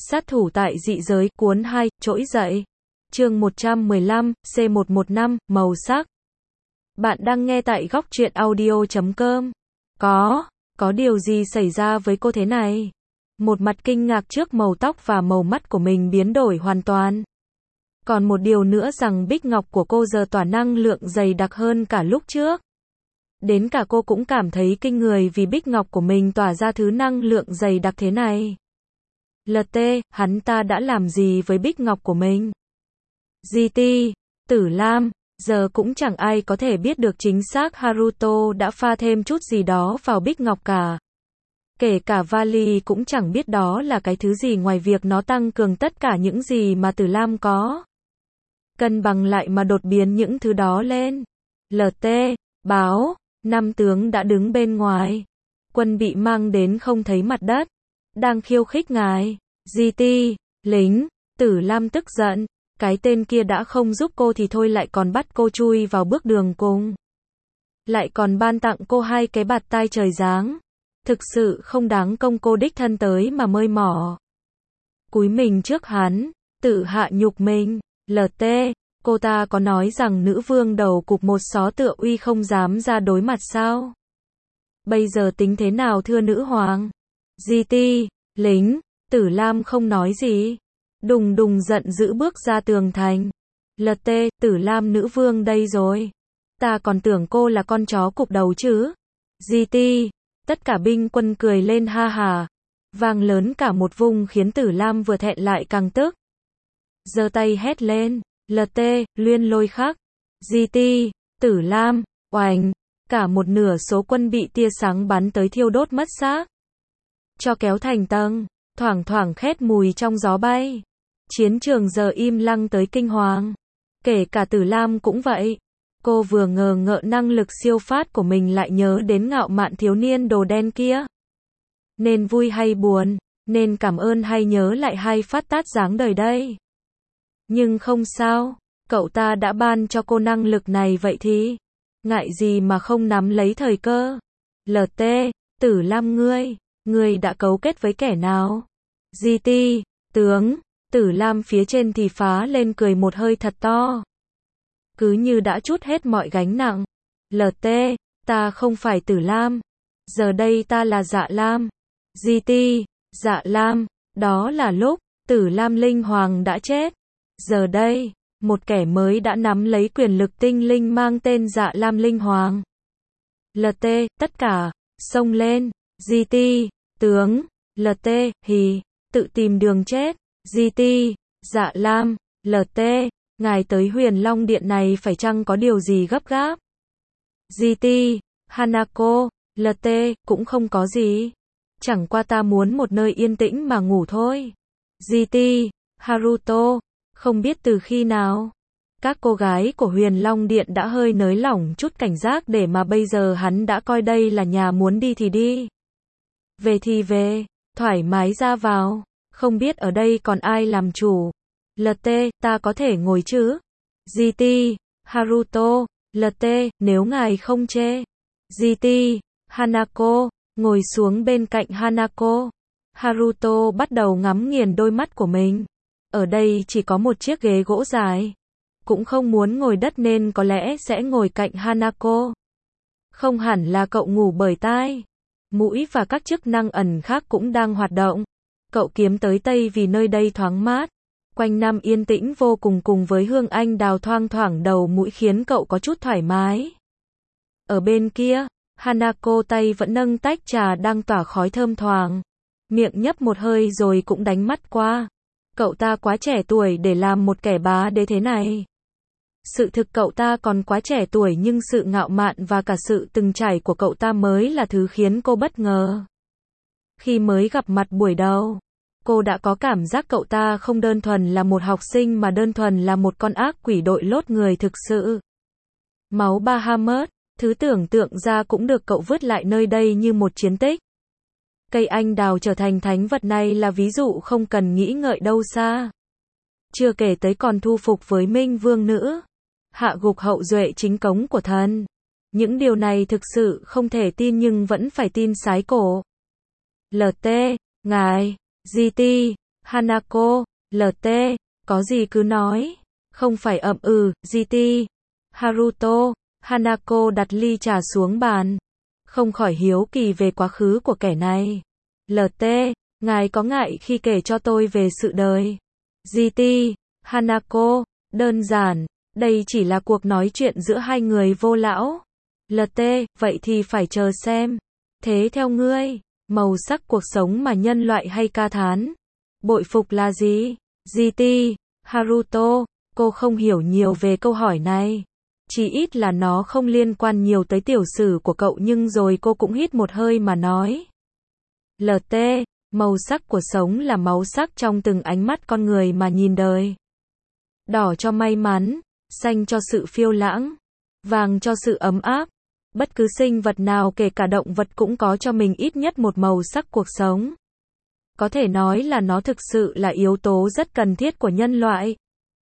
Sát thủ tại dị giới, cuốn 2, trỗi dậy. Chương 115, C115, màu sắc. Bạn đang nghe tại góc truyện audio.com. Có điều gì xảy ra với cô thế này? Một mặt kinh ngạc trước màu tóc và màu mắt của mình biến đổi hoàn toàn. Còn một điều nữa rằng bích ngọc của cô giờ tỏa năng lượng dày đặc hơn cả lúc trước. Đến cả cô cũng cảm thấy kinh người vì bích ngọc của mình tỏa ra thứ năng lượng dày đặc thế này. LT, hắn ta đã làm gì với bích ngọc của mình? GT, Tử Lam, giờ cũng chẳng ai có thể biết được chính xác Haruto đã pha thêm chút gì đó vào bích ngọc cả. Kể cả Vali cũng chẳng biết đó là cái thứ gì ngoài việc nó tăng cường tất cả những gì mà Tử Lam có. Cân bằng lại mà đột biến những thứ đó lên. LT, báo, năm tướng đã đứng bên ngoài. Quân bị mang đến không thấy mặt đất. Đang khiêu khích ngài. GT, lính, Tử Lam tức giận. Cái tên kia đã không giúp cô thì thôi lại còn bắt cô chui vào bước đường cùng. Lại còn ban tặng cô 2 cái bạt tai trời giáng. Thực sự không đáng công cô đích thân tới mà mơi mỏ. Cúi mình trước hắn, tự hạ nhục mình. LT, cô ta có nói rằng nữ vương đầu cục một xó tựa uy không dám ra đối mặt sao? Bây giờ tính thế nào thưa nữ hoàng? GT, lính, Tử Lam không nói gì. Đùng đùng giận dữ bước ra tường thành. LT, Tử Lam nữ vương đây rồi. Ta còn tưởng cô là con chó cụp đầu chứ. GT, tất cả binh quân cười lên ha hà. Vang lớn cả một vùng khiến Tử Lam vừa thẹn lại càng tức. Giơ tay hét lên. LT, luyên lôi khắc. GT, Tử Lam, oành. Cả một nửa số quân bị tia sáng bắn tới thiêu đốt mất xác. Cho kéo thành tầng. Thoảng thoảng khét mùi trong gió bay. Chiến trường giờ im lặng tới kinh hoàng. Kể cả Tử Lam cũng vậy. Cô vừa ngờ ngợ năng lực siêu phát của mình lại nhớ đến ngạo mạn thiếu niên đồ đen kia. Nên vui hay buồn, nên cảm ơn hay nhớ lại hay phát tát dáng đời đây. Nhưng không sao, cậu ta đã ban cho cô năng lực này vậy thì ngại gì mà không nắm lấy thời cơ. LT, Tử Lam ngươi đã cấu kết với kẻ nào? GT, tướng, Tử Lam phía trên thì phá lên cười một hơi thật to. Cứ như đã trút hết mọi gánh nặng. LT, ta không phải Tử Lam. Giờ đây ta là Dạ Lam. GT, Dạ Lam, đó là lúc Tử Lam linh hoàng đã chết. Giờ đây, một kẻ mới đã nắm lấy quyền lực tinh linh mang tên Dạ Lam linh hoàng. LT, tất cả, xông lên. GT, tướng, LT, hì, tự tìm đường chết. GT, Dạ Lam, LT, ngài tới Huyền Long Điện này phải chăng có điều gì gấp gáp? GT, Hanako, LT, cũng không có gì. Chẳng qua ta muốn một nơi yên tĩnh mà ngủ thôi. GT, Haruto, không biết từ khi nào, các cô gái của Huyền Long Điện đã hơi nới lỏng chút cảnh giác để mà bây giờ hắn đã coi đây là nhà, muốn đi thì đi. Về thì về, thoải mái ra vào. Không biết ở đây còn ai làm chủ. LT, ta có thể ngồi chứ? GT, Haruto, LT, nếu ngài không chê. GT, Hanako, ngồi xuống bên cạnh Hanako. Haruto bắt đầu ngắm nghiền đôi mắt của mình. Ở đây chỉ có một chiếc ghế gỗ dài. Cũng không muốn ngồi đất nên có lẽ sẽ ngồi cạnh Hanako. Không hẳn là cậu ngủ bởi tai. Mũi và các chức năng ẩn khác cũng đang hoạt động. Cậu kiếm tới Tây vì nơi đây thoáng mát. Quanh năm yên tĩnh vô cùng với hương anh đào thoang thoảng đầu mũi khiến cậu có chút thoải mái. Ở bên kia, Hanako tay vẫn nâng tách trà đang tỏa khói thơm thoảng. Miệng nhấp một hơi rồi cũng đánh mắt qua. Cậu ta quá trẻ tuổi để làm một kẻ bá đế thế này. Sự thực cậu ta còn quá trẻ tuổi nhưng sự ngạo mạn và cả sự từng trải của cậu ta mới là thứ khiến cô bất ngờ. Khi mới gặp mặt buổi đầu, cô đã có cảm giác cậu ta không đơn thuần là một học sinh mà đơn thuần là một con ác quỷ đội lốt người thực sự. Máu Bahamut, thứ tưởng tượng ra cũng được cậu vứt lại nơi đây như một chiến tích. Cây anh đào trở thành thánh vật này là ví dụ không cần nghĩ ngợi đâu xa. Chưa kể tới còn thu phục với Minh Vương nữa. Hạ gục hậu duệ chính cống của thần. Những điều này thực sự không thể tin nhưng vẫn phải tin sái cổ. LT, ngài, GT, Hanako, LT, có gì cứ nói. Không phải GT. Haruto, Hanako đặt ly trà xuống bàn. Không khỏi hiếu kỳ về quá khứ của kẻ này. LT, ngài có ngại khi kể cho tôi về sự đời? GT, Hanako, đơn giản, đây chỉ là cuộc nói chuyện giữa hai người vô lão. LT, vậy thì phải chờ xem. Thế theo ngươi, màu sắc cuộc sống mà nhân loại hay ca thán, bội phục là gì? GT, Haruto, cô không hiểu nhiều về câu hỏi này. Chỉ ít là nó không liên quan nhiều tới tiểu sử của cậu, nhưng rồi cô cũng hít một hơi mà nói. LT, màu sắc của sống là máu sắc trong từng ánh mắt con người mà nhìn đời. Đỏ cho may mắn, xanh cho sự phiêu lãng, vàng cho sự ấm áp. Bất cứ sinh vật nào kể cả động vật cũng có cho mình ít nhất một màu sắc cuộc sống. Có thể nói là nó thực sự là yếu tố rất cần thiết của nhân loại.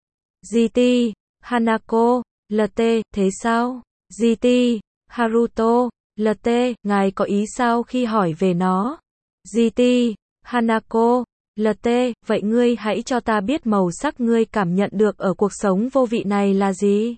GT, Hanako, LT, thế sao? GT, Haruto, LT, ngài có ý sao khi hỏi về nó? GT, Hanako, LT, vậy ngươi hãy cho ta biết màu sắc ngươi cảm nhận được ở cuộc sống vô vị này là gì?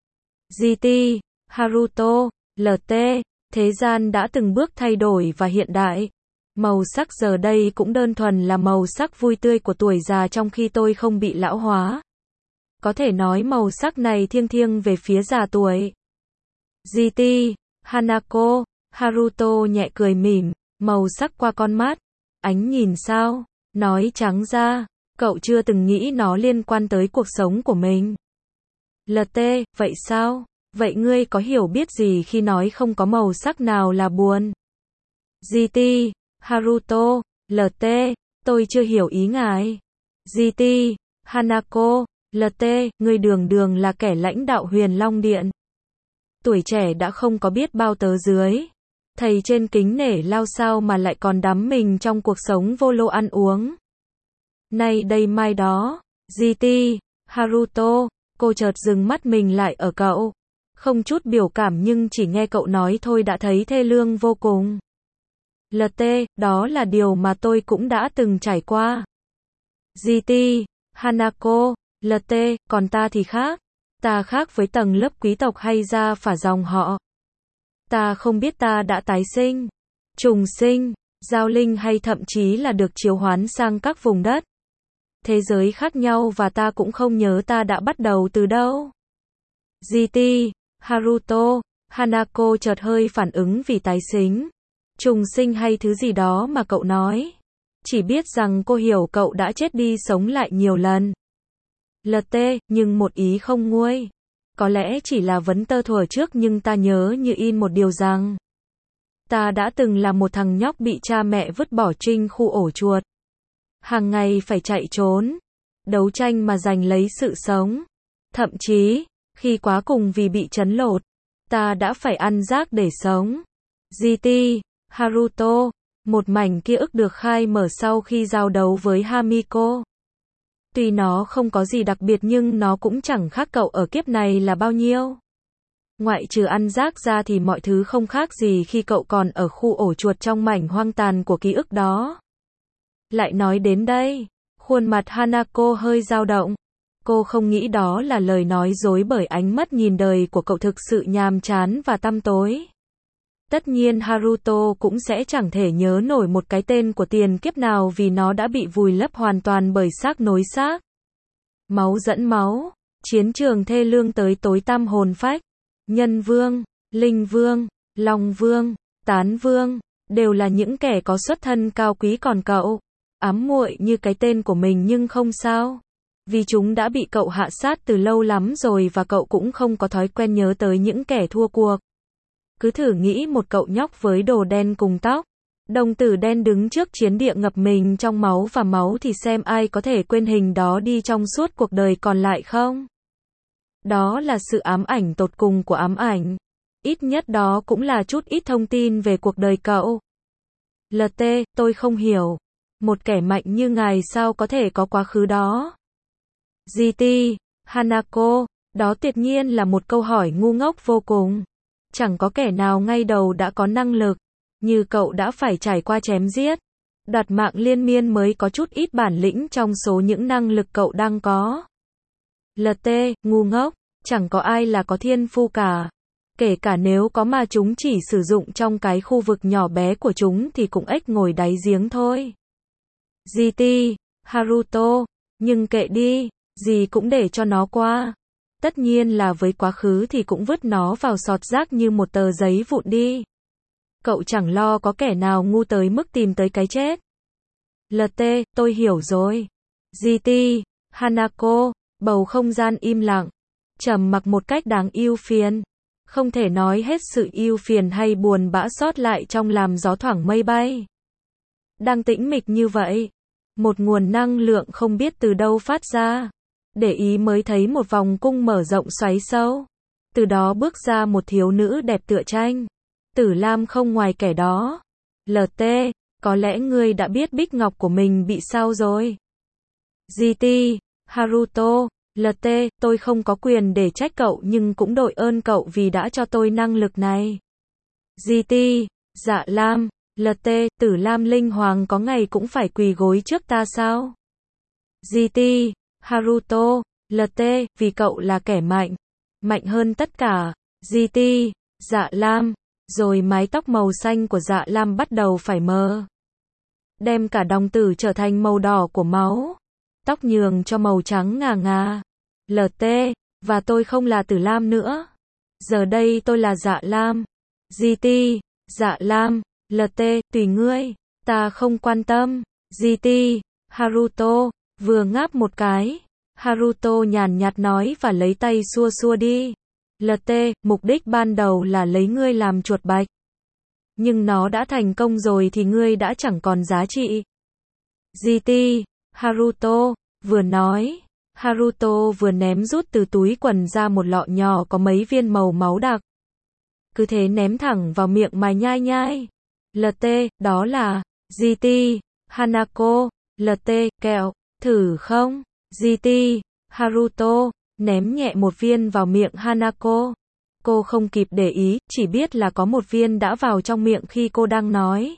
GT, Haruto, LT, thế gian đã từng bước thay đổi và hiện đại. Màu sắc giờ đây cũng đơn thuần là màu sắc vui tươi của tuổi già trong khi tôi không bị lão hóa. Có thể nói màu sắc này thiêng thiêng về phía già tuổi. GT, Hanako, Haruto nhẹ cười mỉm, màu sắc qua con mắt. Ánh nhìn sao? Nói trắng ra, cậu chưa từng nghĩ nó liên quan tới cuộc sống của mình. LT, vậy sao? Vậy ngươi có hiểu biết gì khi nói không có màu sắc nào là buồn? GT, Haruto, LT, tôi chưa hiểu ý ngài. GT, Hanako, LT, ngươi đường đường là kẻ lãnh đạo Huyền Long Điện. Tuổi trẻ đã không có biết bao tớ dưới. Thầy trên kính nể lao sao mà lại còn đắm mình trong cuộc sống vô lô ăn uống. Nay đây mai đó. GT, Haruto, cô chợt dừng mắt mình lại ở cậu. Không chút biểu cảm nhưng chỉ nghe cậu nói thôi đã thấy thê lương vô cùng. LT, đó là điều mà tôi cũng đã từng trải qua. GT, Hanako, LT, còn ta thì khác. Ta khác với tầng lớp quý tộc hay gia phả dòng họ. Ta không biết ta đã tái sinh, trùng sinh, giao linh hay thậm chí là được chiếu hoán sang các vùng đất. Thế giới khác nhau và ta cũng không nhớ ta đã bắt đầu từ đâu. GT, Haruto, Hanako chợt hơi phản ứng vì tái sinh, trùng sinh hay thứ gì đó mà cậu nói. Chỉ biết rằng cô hiểu cậu đã chết đi sống lại nhiều lần. LT, nhưng một ý không nguôi. Có lẽ chỉ là vấn tơ thuở trước nhưng ta nhớ như in một điều rằng ta đã từng là một thằng nhóc bị cha mẹ vứt bỏ trinh khu ổ chuột. Hàng ngày phải chạy trốn, đấu tranh mà giành lấy sự sống. Thậm chí, khi quá cùng vì bị trấn lột, ta đã phải ăn rác để sống. GT, Haruto, một mảnh ký ức được khai mở sau khi giao đấu với Hamiko. Tuy nó không có gì đặc biệt nhưng nó cũng chẳng khác cậu ở kiếp này là bao nhiêu. Ngoại trừ ăn rác ra thì mọi thứ không khác gì khi cậu còn ở khu ổ chuột trong mảnh hoang tàn của ký ức đó. Lại nói đến đây, khuôn mặt Hanako hơi dao động. Cô không nghĩ đó là lời nói dối bởi ánh mắt nhìn đời của cậu thực sự nhàm chán và tăm tối. Tất nhiên Haruto cũng sẽ chẳng thể nhớ nổi một cái tên của tiền kiếp nào vì nó đã bị vùi lấp hoàn toàn bởi xác nối xác. Máu dẫn máu, chiến trường thê lương tới tối tăm hồn phách. Nhân vương, linh vương, long vương, tán vương, đều là những kẻ có xuất thân cao quý còn cậu, ám muội như cái tên của mình nhưng không sao. Vì chúng đã bị cậu hạ sát từ lâu lắm rồi và cậu cũng không có thói quen nhớ tới những kẻ thua cuộc. Cứ thử nghĩ một cậu nhóc với đồ đen cùng tóc, đồng tử đen đứng trước chiến địa ngập mình trong máu và máu thì xem ai có thể quên hình đó đi trong suốt cuộc đời còn lại không? Đó là sự ám ảnh tột cùng của ám ảnh. Ít nhất đó cũng là chút ít thông tin về cuộc đời cậu. LT, tôi không hiểu. Một kẻ mạnh như ngài sao có thể có quá khứ đó? GT, Hanako, đó tuyệt nhiên là một câu hỏi ngu ngốc vô cùng. Chẳng có kẻ nào ngay đầu đã có năng lực như cậu đã phải trải qua chém giết, Đoạt mạng liên miên mới có chút ít bản lĩnh trong số những năng lực cậu đang có. LT, ngu ngốc, chẳng có ai là có thiên phu cả. Kể cả nếu có mà chúng chỉ sử dụng trong cái khu vực nhỏ bé của chúng thì cũng ếch ngồi đáy giếng thôi. GT, Haruto, nhưng kệ đi, gì cũng để cho nó qua. Tất nhiên là với quá khứ thì cũng vứt nó vào sọt rác như một tờ giấy vụn đi. Cậu chẳng lo có kẻ nào ngu tới mức tìm tới cái chết. LT, tôi hiểu rồi. GT, Hanako, bầu không gian im lặng, trầm mặc một cách đáng ưu phiền. Không thể nói hết sự ưu phiền hay buồn bã sót lại trong làm gió thoảng mây bay. Đang tĩnh mịch như vậy, một nguồn năng lượng không biết từ đâu phát ra. Để ý mới thấy một vòng cung mở rộng xoáy sâu. Từ đó bước ra một thiếu nữ đẹp tựa tranh. Tử Lam không ngoài kẻ đó. LT, có lẽ ngươi đã biết bích ngọc của mình bị sao rồi. GT, Haruto, LT, tôi không có quyền để trách cậu nhưng cũng đội ơn cậu vì đã cho tôi năng lực này. GT, Dạ Lam, LT, Tử Lam Linh Hoàng có ngày cũng phải quỳ gối trước ta sao? GT, Haruto, LT, vì cậu là kẻ mạnh. Mạnh hơn tất cả. GT, Dạ Lam. Rồi mái tóc màu xanh của Dạ Lam bắt đầu phải mờ. Đem cả đồng tử trở thành màu đỏ của máu. Tóc nhường cho màu trắng ngà ngà. LT, và tôi không là Tử Lam nữa. Giờ đây tôi là Dạ Lam. GT, Dạ Lam, LT, tùy ngươi. Ta không quan tâm. GT, Haruto, vừa ngáp một cái. Haruto nhàn nhạt nói và lấy tay xua xua đi. LT, mục đích ban đầu là lấy ngươi làm chuột bạch. Nhưng nó đã thành công rồi thì ngươi đã chẳng còn giá trị. GT, Haruto, vừa nói. Haruto vừa ném rút từ túi quần ra một lọ nhỏ có mấy viên màu máu đặc. Cứ thế ném thẳng vào miệng mà nhai nhai. LT, đó là, GT, Hanako, LT, kẹo, thử không? GT, Haruto, ném nhẹ một viên vào miệng Hanako. Cô không kịp để ý, chỉ biết là có một viên đã vào trong miệng khi cô đang nói.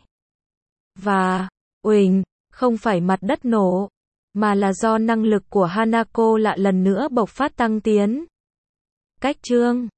Và, uỳnh, không phải mặt đất nổ, mà là do năng lực của Hanako lại lần nữa bộc phát tăng tiến. Cách chương